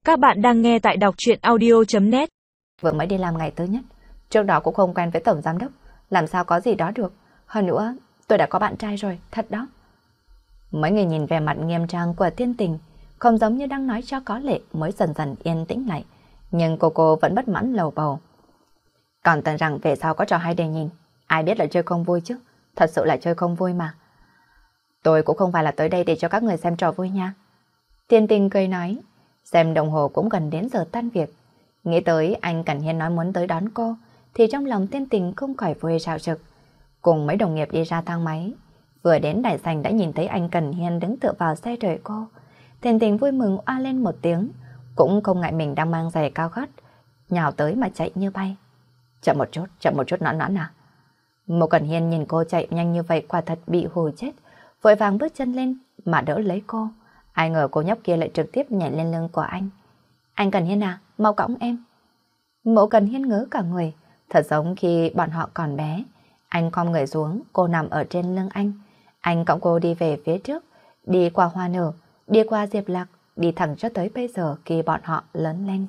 Các bạn đang nghe tại đọc truyện audio.net. Vừa mới đi làm ngày thứ nhất, trước đó cũng không quen với tổng giám đốc, làm sao có gì đó được. Hơn nữa, tôi đã có bạn trai rồi, thật đó. Mấy người nhìn về mặt nghiêm trang của Thiên Tình, không giống như đang nói cho có lệ mới dần dần yên tĩnh lại. Nhưng cô vẫn bất mãn lầu bầu. Còn tưởng rằng về sau có trò hay để nhìn, ai biết là chơi không vui chứ, thật sự là chơi không vui mà. Tôi cũng không phải là tới đây để cho các người xem trò vui nha. Thiên Tình cười nói, xem đồng hồ cũng gần đến giờ tan việc. Nghĩ tới anh Cẩn Hiên nói muốn tới đón cô, thì trong lòng Thiên Tình không khỏi vui rạo rực. Cùng mấy đồng nghiệp đi ra thang máy, vừa đến đại sảnh đã nhìn thấy anh Cẩn Hiên đứng tựa vào xe đợi cô. Thiên Tình vui mừng oa lên một tiếng, cũng không ngại mình đang mang giày cao gót, nhào tới mà chạy như bay. Chậm một chút nõn nõn à. Mộ Cẩn Hiên nhìn cô chạy nhanh như vậy quả thật bị hù chết, vội vàng bước chân lên mà đỡ lấy cô. Ai ngờ cô nhóc kia lại trực tiếp nhảy lên lưng của anh. Anh Cẩn Hiên à, mau cõng em. Mộ Cẩn Hiên ngớ cả người, thật giống khi bọn họ còn bé. Anh khom người xuống, cô nằm ở trên lưng anh. Anh cõng cô đi về phía trước, đi qua Hoa Nở, đi qua Diệp Lạc, đi thẳng cho tới bây giờ khi bọn họ lớn lên.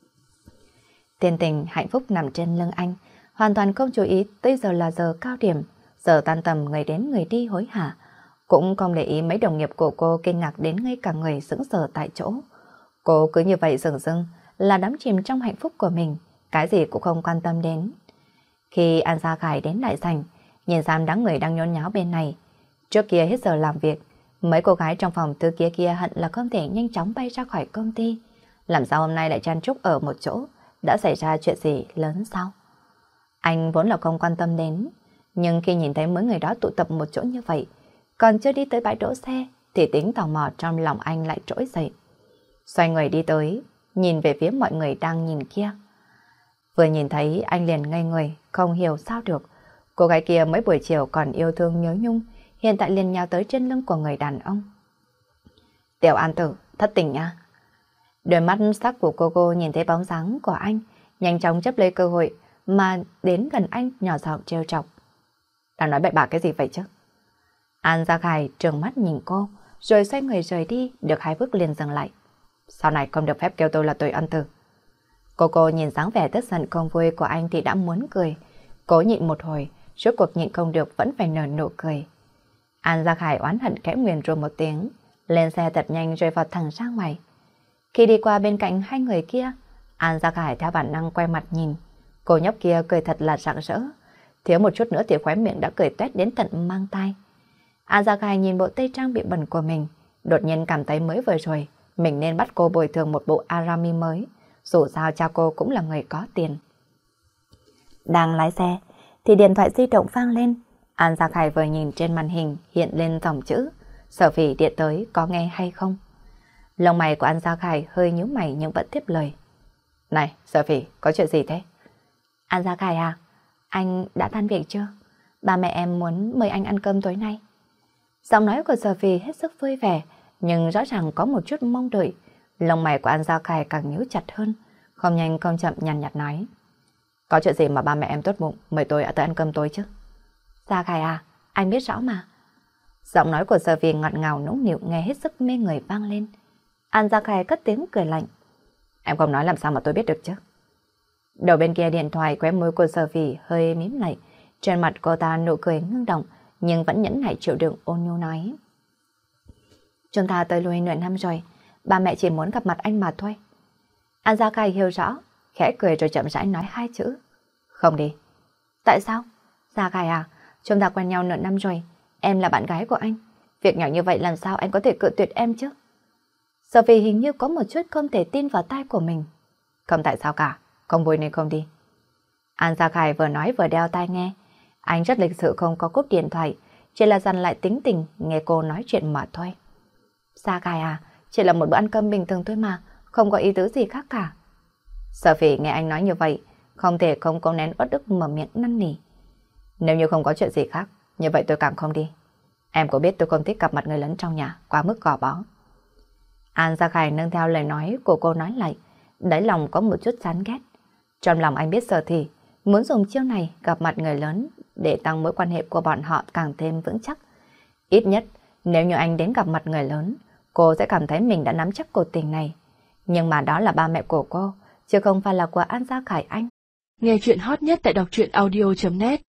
Thiên Tình hạnh phúc nằm trên lưng anh, hoàn toàn không chú ý tới giờ là giờ cao điểm, giờ tan tầm người đến người đi hối hả. Cũng không để ý mấy đồng nghiệp của cô kinh ngạc đến ngay cả người sững sờ tại chỗ. Cô cứ như vậy dửng dưng là đắm chìm trong hạnh phúc của mình, cái gì cũng không quan tâm đến. Khi An Gia Khải đến đại sảnh, nhìn xem đám người đang nhốn nháo bên này. Trước kia hết giờ làm việc, mấy cô gái trong phòng thư kia hận là không thể nhanh chóng bay ra khỏi công ty. Làm sao hôm nay lại chen chúc ở một chỗ, đã xảy ra chuyện gì lớn sao? Anh vốn là không quan tâm đến, nhưng khi nhìn thấy mấy người đó tụ tập một chỗ như vậy, còn chưa đi tới bãi đỗ xe, thì tính tò mò trong lòng anh lại trỗi dậy. Xoay người đi tới, nhìn về phía mọi người đang nhìn kia. Vừa nhìn thấy anh liền ngây người, không hiểu sao được. Cô gái kia mấy buổi chiều còn yêu thương nhớ nhung, hiện tại liền nhào tới trên lưng của người đàn ông. Tiểu An Tử, thất tình nha. Đôi mắt sắc của cô nhìn thấy bóng dáng của anh, nhanh chóng chấp lấy cơ hội mà đến gần anh nhỏ giọng trêu chọc. Đang nói bậy bạ cái gì vậy chứ? An Gia Khải trừng mắt nhìn cô, rồi xoay người rời đi, được 2 bước liền dừng lại. Sau này không được phép kêu tôi là Tuổi Ân Tử. Cô nhìn dáng vẻ tức giận không vui của anh thì đã muốn cười. Cố nhịn một hồi, rốt cuộc nhịn không được vẫn phải nở nụ cười. An Gia Khải oán hận khẽ nguyền rủa một tiếng, lên xe thật nhanh rồi vào thẳng ra ngoài. Khi đi qua bên cạnh hai người kia, An Gia Khải theo bản năng quay mặt nhìn. Cô nhóc kia cười thật là rạng rỡ, thiếu một chút nữa thì khóe miệng đã cười toét đến tận mang tai. An Gia Khải nhìn bộ tây trang bị bẩn của mình, đột nhiên cảm thấy mới vừa rồi mình nên bắt cô bồi thường một bộ Arami mới, dù sao cha cô cũng là người có tiền. Đang lái xe thì điện thoại di động vang lên. An Gia Khải vừa nhìn trên màn hình hiện lên dòng chữ Sở Phỉ điện tới, có nghe hay không? Lông mày của An Gia Khải hơi nhíu mày nhưng vẫn tiếp lời. Này, Sở Phỉ, có chuyện gì thế? An Gia Khải à, anh đã tan việc chưa? Ba mẹ em muốn mời anh ăn cơm tối nay. Giọng nói của Sở Phỉ hết sức vui vẻ, nhưng rõ ràng có một chút mong đợi. Lông mày của An Gia Khải càng nhíu chặt hơn, không nhanh không chậm nhàn nhạt nói. Có chuyện gì mà ba mẹ em tốt bụng mời tôi tới ăn cơm tối chứ? Gia Khải à, anh biết rõ mà. Giọng nói của Sở Phỉ ngọt ngào nũng nịu nghe hết sức mê người vang lên. An Gia Khải cất tiếng cười lạnh. Em không nói làm sao mà tôi biết được chứ? Đầu bên kia điện thoại, khóe môi của Sở Phỉ hơi mím lại, trên mặt cô ta nụ cười ngưng động, nhưng vẫn nhẫn nại chịu đựng ôn nhu nói. Chúng ta tới lui nửa năm rồi, ba mẹ chỉ muốn gặp mặt anh mà thôi. An Gia Khải hiểu rõ, khẽ cười rồi chậm rãi nói 2 chữ. Không đi. Tại sao? Gia Khải à, chúng ta quen nhau nửa năm rồi, em là bạn gái của anh. Việc nhỏ như vậy làm sao anh có thể cự tuyệt em chứ? Sở Phỉ hình như có một chút không thể tin vào tai của mình. Không tại sao cả, không vui nên không đi. An Gia Khải vừa nói vừa đeo tai nghe. Anh rất lịch sự không có cúp điện thoại, chỉ là dằn lại tính tình nghe cô nói chuyện mà thôi. Gia Khải à, chỉ là một bữa ăn cơm bình thường thôi mà, không có ý tứ gì khác cả. Sở Phỉ nghe anh nói như vậy, không thể không cố nén uất ức mở miệng năn nỉ. Nếu như không có chuyện gì khác, như vậy tôi càng không đi. Em có biết tôi không thích gặp mặt người lớn trong nhà, quá mức gò bó. An Gia Khải nâng theo lời nói của cô nói lại, đáy lòng có một chút chán ghét. Trong lòng anh biết Sở Thị muốn dùng chiêu này gặp mặt người lớn để tăng mối quan hệ của bọn họ càng thêm vững chắc. Ít nhất, nếu như anh đến gặp mặt người lớn, cô sẽ cảm thấy mình đã nắm chắc cột tình này. Nhưng mà đó là ba mẹ của cô, chứ không phải là của An Gia Khải Anh. Nghe chuyện hot nhất tại đọc truyện audio.net